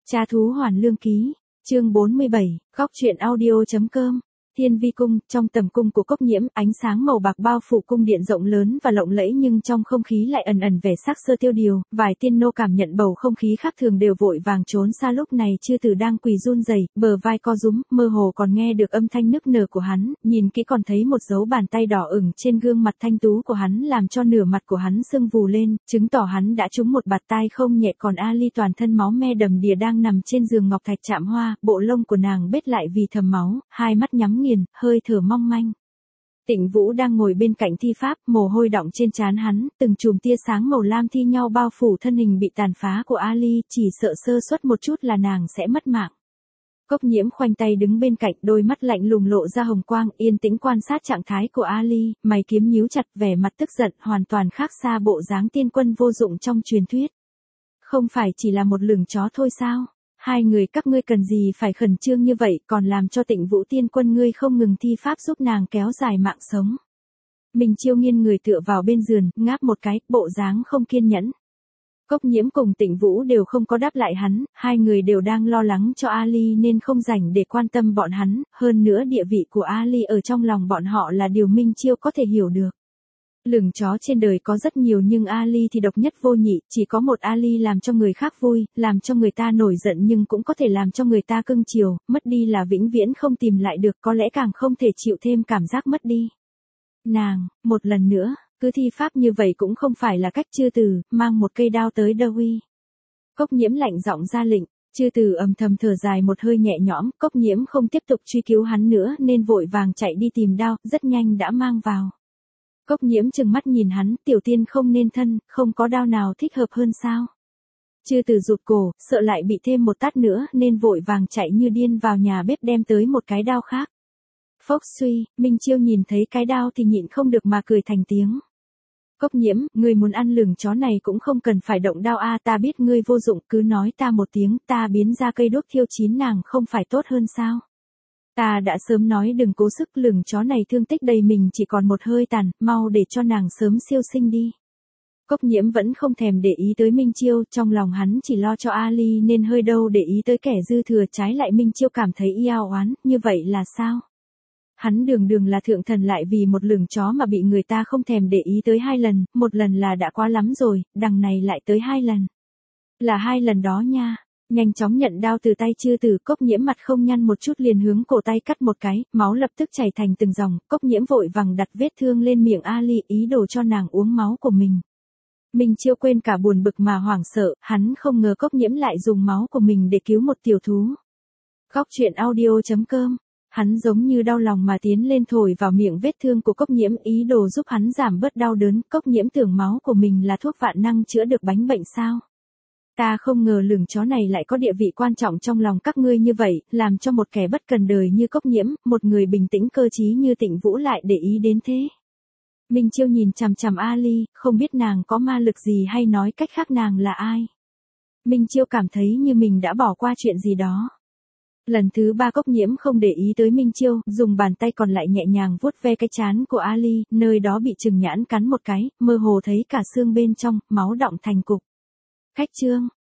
Cha thú hoàn lương ký, chương 47, góc truyện audio.com. Thiên vi cung, trong tầm cung của Cốc Nhiễm, ánh sáng màu bạc bao phủ cung điện rộng lớn và lộng lẫy, nhưng trong không khí lại ẩn ẩn vẻ sắc sơ tiêu điều. Vài tiên nô cảm nhận bầu không khí khác thường đều vội vàng trốn xa. Lúc này Chư Tử đang quỳ run rẩy, bờ vai co rúm, mơ hồ còn nghe được âm thanh nức nở của hắn, nhìn kỹ còn thấy một dấu bàn tay đỏ ửng trên gương mặt thanh tú của hắn, làm cho nửa mặt của hắn sưng vù lên, chứng tỏ hắn đã trúng một bạt tai không nhẹ. Còn Ali toàn thân máu me đầm đìa đang nằm trên giường ngọc thạch chạm hoa, bộ lông của nàng bết lại vì thầm máu, hai mắt nhắm nghiền, hơi thở mong manh. Tịnh Vũ đang ngồi bên cạnh thi pháp, mồ hôi đọng trên trán hắn, từng chùm tia sáng màu lam thi nhau bao phủ thân hình bị tàn phá của Ali, chỉ sợ sơ suất một chút là nàng sẽ mất mạng. Cốc Nhiễm khoanh tay đứng bên cạnh, đôi mắt lạnh lùng lộ ra hồng quang, yên tĩnh quan sát trạng thái của Ali, mày kiếm nhíu chặt, vẻ mặt tức giận, hoàn toàn khác xa bộ dáng tiên quân vô dụng trong truyền thuyết. Không phải chỉ là một lửng chó thôi sao? Hai người các ngươi cần gì phải khẩn trương như vậy, còn làm cho Tịnh Vũ tiên quân ngươi không ngừng thi pháp giúp nàng kéo dài mạng sống. Minh Chiêu nghiêng người tựa vào bên giường, ngáp một cái, bộ dáng không kiên nhẫn. Cốc Nhiễm cùng Tịnh Vũ đều không có đáp lại hắn, hai người đều đang lo lắng cho Ali nên không rảnh để quan tâm bọn hắn, hơn nữa địa vị của Ali ở trong lòng bọn họ là điều Minh Chiêu có thể hiểu được. Lửng chó trên đời có rất nhiều nhưng Ali thì độc nhất vô nhị, chỉ có một Ali làm cho người khác vui, làm cho người ta nổi giận nhưng cũng có thể làm cho người ta cưng chiều, mất đi là vĩnh viễn không tìm lại được, có lẽ càng không thể chịu thêm cảm giác mất đi. Nàng, một lần nữa, cứ thi pháp như vậy cũng không phải là cách. Chư Tử, mang một cây đao tới đâu uy. Cốc Nhiễm lạnh giọng ra lệnh, Chư Tử âm thầm thở dài một hơi nhẹ nhõm, Cốc Nhiễm không tiếp tục truy cứu hắn nữa nên vội vàng chạy đi tìm đao, rất nhanh đã mang vào. Cốc Nhiễm trừng mắt nhìn hắn, tiểu tiên không nên thân, không có đao nào thích hợp hơn sao? Chư Tử rụt cổ, sợ lại bị thêm một tát nữa nên vội vàng chạy như điên vào nhà bếp đem tới một cái đao khác. Phốc suy, Minh Chiêu nhìn thấy cái đao thì nhịn không được mà cười thành tiếng. Cốc Nhiễm, ngươi muốn ăn lửng chó này cũng không cần phải động đao a, ta biết ngươi vô dụng, cứ nói ta một tiếng, ta biến ra cây đuốc thiêu chín nàng không phải tốt hơn sao? Ta đã sớm nói đừng cố sức, lửng chó này thương tích đầy mình chỉ còn một hơi tàn, mau để cho nàng sớm siêu sinh đi. Cốc Nhiễm vẫn không thèm để ý tới Minh Chiêu, trong lòng hắn chỉ lo cho Ali nên hơi đâu để ý tới kẻ dư thừa, trái lại Minh Chiêu cảm thấy yêu oán, như vậy là sao? Hắn đường là thượng thần lại vì một lửng chó mà bị người ta không thèm để ý tới hai lần, một lần là đã quá lắm rồi, đằng này lại tới hai lần. Là hai lần đó nha. Nhanh chóng nhận đao từ tay Chư Tử, Cốc Nhiễm mặt không nhăn một chút liền hướng cổ tay cắt một cái, máu lập tức chảy thành từng dòng, Cốc Nhiễm vội vàng đặt vết thương lên miệng Ali, ý đồ cho nàng uống máu của mình. Minh Chiêu quên cả buồn bực mà hoảng sợ, hắn không ngờ Cốc Nhiễm lại dùng máu của mình để cứu một tiểu thú. Góc truyện audio.com. Hắn giống như đau lòng mà tiến lên thổi vào miệng vết thương của Cốc Nhiễm, ý đồ giúp hắn giảm bớt đau đớn. Cốc Nhiễm tưởng máu của mình là thuốc vạn năng chữa được bánh bệnh sao? Ta không ngờ lửng chó này lại có địa vị quan trọng trong lòng các ngươi như vậy, làm cho một kẻ bất cần đời như Cốc Nhiễm, một người bình tĩnh cơ trí như Tịnh Vũ lại để ý đến thế. Minh Chiêu nhìn chằm chằm Ali, không biết nàng có ma lực gì hay nói cách khác nàng là ai. Minh Chiêu cảm thấy như mình đã bỏ qua chuyện gì đó. Lần thứ ba Cốc Nhiễm không để ý tới Minh Chiêu, dùng bàn tay còn lại nhẹ nhàng vuốt ve cái trán của Ali, nơi đó bị trừng nhãn cắn một cái, mơ hồ thấy cả xương bên trong, máu đọng thành cục. Khách chương.